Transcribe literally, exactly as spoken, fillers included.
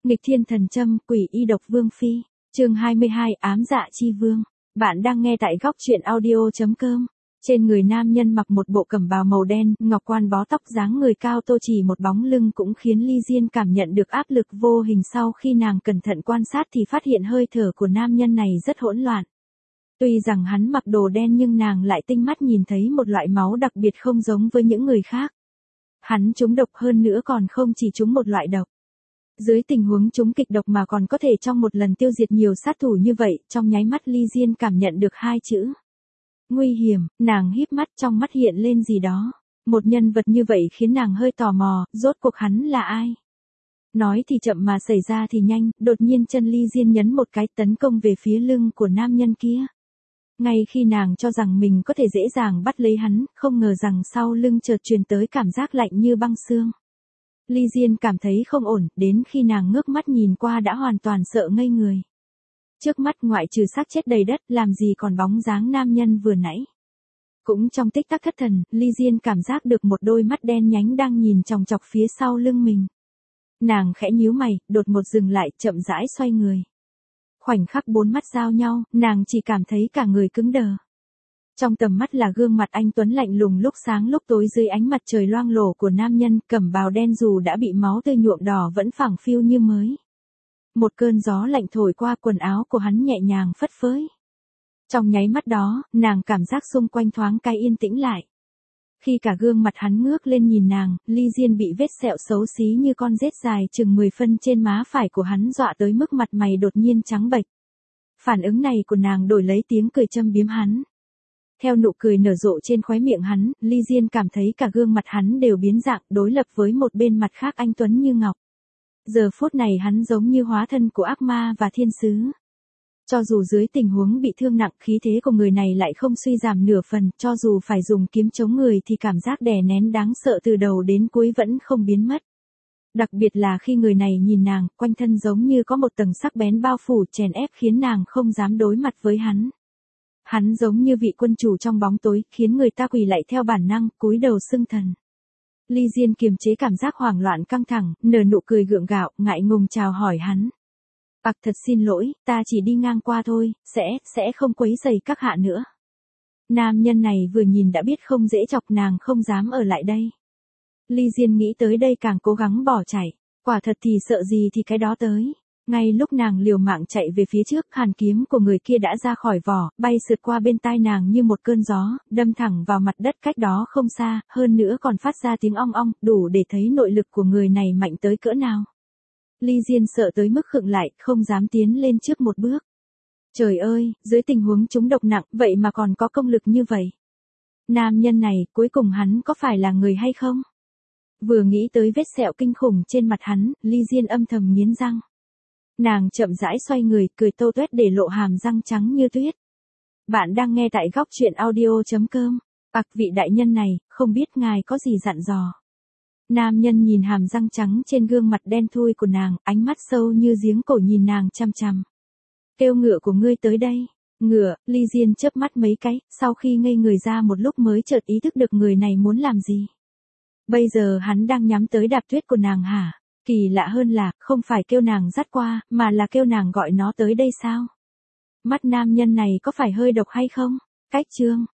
Nghịch thiên thần châm, quỷ y độc vương phi. Chương hai mươi hai, ám dạ chi vương. Bạn đang nghe tại góc truyện audio.com. Trên người nam nhân mặc một bộ cẩm bào màu đen, ngọc quan bó tóc, dáng người cao tô, chỉ một bóng lưng cũng khiến Ly Diên cảm nhận được áp lực vô hình. Sau khi nàng cẩn thận quan sát thì phát hiện hơi thở của nam nhân này rất hỗn loạn. Tuy rằng hắn mặc đồ đen nhưng nàng lại tinh mắt nhìn thấy một loại máu đặc biệt không giống với những người khác. Hắn trúng độc, hơn nữa còn không chỉ trúng một loại độc. Dưới tình huống trúng kịch độc mà còn có thể trong một lần tiêu diệt nhiều sát thủ như vậy, trong nháy mắt Ly Diên cảm nhận được hai chữ. Nguy hiểm. Nàng híp mắt, trong mắt hiện lên gì đó. Một nhân vật như vậy khiến nàng hơi tò mò, rốt cuộc hắn là ai? Nói thì chậm mà xảy ra thì nhanh, đột nhiên chân Ly Diên nhấn một cái, tấn công về phía lưng của nam nhân kia. Ngay khi nàng cho rằng mình có thể dễ dàng bắt lấy hắn, không ngờ rằng sau lưng chợt truyền tới cảm giác lạnh như băng xương. Ly Diên cảm thấy không ổn, đến khi nàng ngước mắt nhìn qua đã hoàn toàn sợ ngây người. Trước mắt ngoại trừ xác chết đầy đất, làm gì còn bóng dáng nam nhân vừa nãy. Cũng trong tích tắc thất thần, Ly Diên cảm giác được một đôi mắt đen nhánh đang nhìn chòng chọc phía sau lưng mình. Nàng khẽ nhíu mày, đột ngột dừng lại, chậm rãi xoay người. Khoảnh khắc bốn mắt giao nhau, nàng chỉ cảm thấy cả người cứng đờ. Trong tầm mắt là gương mặt anh tuấn lạnh lùng lúc sáng lúc tối dưới ánh mặt trời loang lổ của nam nhân, cẩm bào đen dù đã bị máu tươi nhuộm đỏ vẫn phẳng phiu như mới. Một cơn gió lạnh thổi qua, quần áo của hắn nhẹ nhàng phất phới. Trong nháy mắt đó, nàng cảm giác xung quanh thoáng cái yên tĩnh lại. Khi cả gương mặt hắn ngước lên nhìn nàng, Ly Diên bị vết sẹo xấu xí như con rết dài chừng mười phân trên má phải của hắn dọa tới mức mặt mày đột nhiên trắng bệch. Phản ứng này của nàng đổi lấy tiếng cười châm biếm hắn. Theo nụ cười nở rộ trên khóe miệng hắn, Ly Diên cảm thấy cả gương mặt hắn đều biến dạng, đối lập với một bên mặt khác anh tuấn như ngọc. Giờ phút này hắn giống như hóa thân của ác ma và thiên sứ. Cho dù dưới tình huống bị thương nặng, khí thế của người này lại không suy giảm nửa phần, cho dù phải dùng kiếm chống người thì cảm giác đè nén đáng sợ từ đầu đến cuối vẫn không biến mất. Đặc biệt là khi người này nhìn nàng, quanh thân giống như có một tầng sắc bén bao phủ chèn ép khiến nàng không dám đối mặt với hắn. Hắn giống như vị quân chủ trong bóng tối, khiến người ta quỳ lạy theo bản năng, cúi đầu xưng thần. Ly Diên kiềm chế cảm giác hoảng loạn căng thẳng, nở nụ cười gượng gạo, ngại ngùng chào hỏi hắn. Ặc thật xin lỗi, ta chỉ đi ngang qua thôi, sẽ, sẽ không quấy rầy các hạ nữa. Nam nhân này vừa nhìn đã biết không dễ chọc, nàng không dám ở lại đây. Ly Diên nghĩ tới đây càng cố gắng bỏ chạy, quả thật thì sợ gì thì cái đó tới. Ngay lúc nàng liều mạng chạy về phía trước, hàn kiếm của người kia đã ra khỏi vỏ, bay sượt qua bên tai nàng như một cơn gió, đâm thẳng vào mặt đất cách đó không xa, hơn nữa còn phát ra tiếng ong ong, đủ để thấy nội lực của người này mạnh tới cỡ nào. Ly Diên sợ tới mức khựng lại, không dám tiến lên trước một bước. Trời ơi, dưới tình huống trúng độc nặng, vậy mà còn có công lực như vậy. Nam nhân này, cuối cùng hắn có phải là người hay không? Vừa nghĩ tới vết sẹo kinh khủng trên mặt hắn, Ly Diên âm thầm nghiến răng. Nàng chậm rãi xoay người, cười tô tuét để lộ hàm răng trắng như tuyết. Bạn đang nghe tại góc truyện audio.com. Ặc vị đại nhân này, không biết ngài có gì dặn dò. Nam nhân nhìn hàm răng trắng trên gương mặt đen thui của nàng, ánh mắt sâu như giếng cổ nhìn nàng chăm chăm. Kêu ngựa của ngươi tới đây. Ngựa. Ly Diên chớp mắt mấy cái, sau khi ngây người ra một lúc mới chợt ý thức được người này muốn làm gì. Bây giờ hắn đang nhắm tới đạp tuyết của nàng hả? Kỳ lạ hơn là, không phải kêu nàng dắt qua, mà là kêu nàng gọi nó tới đây sao? Mắt nam nhân này có phải hơi độc hay không? Cách chương.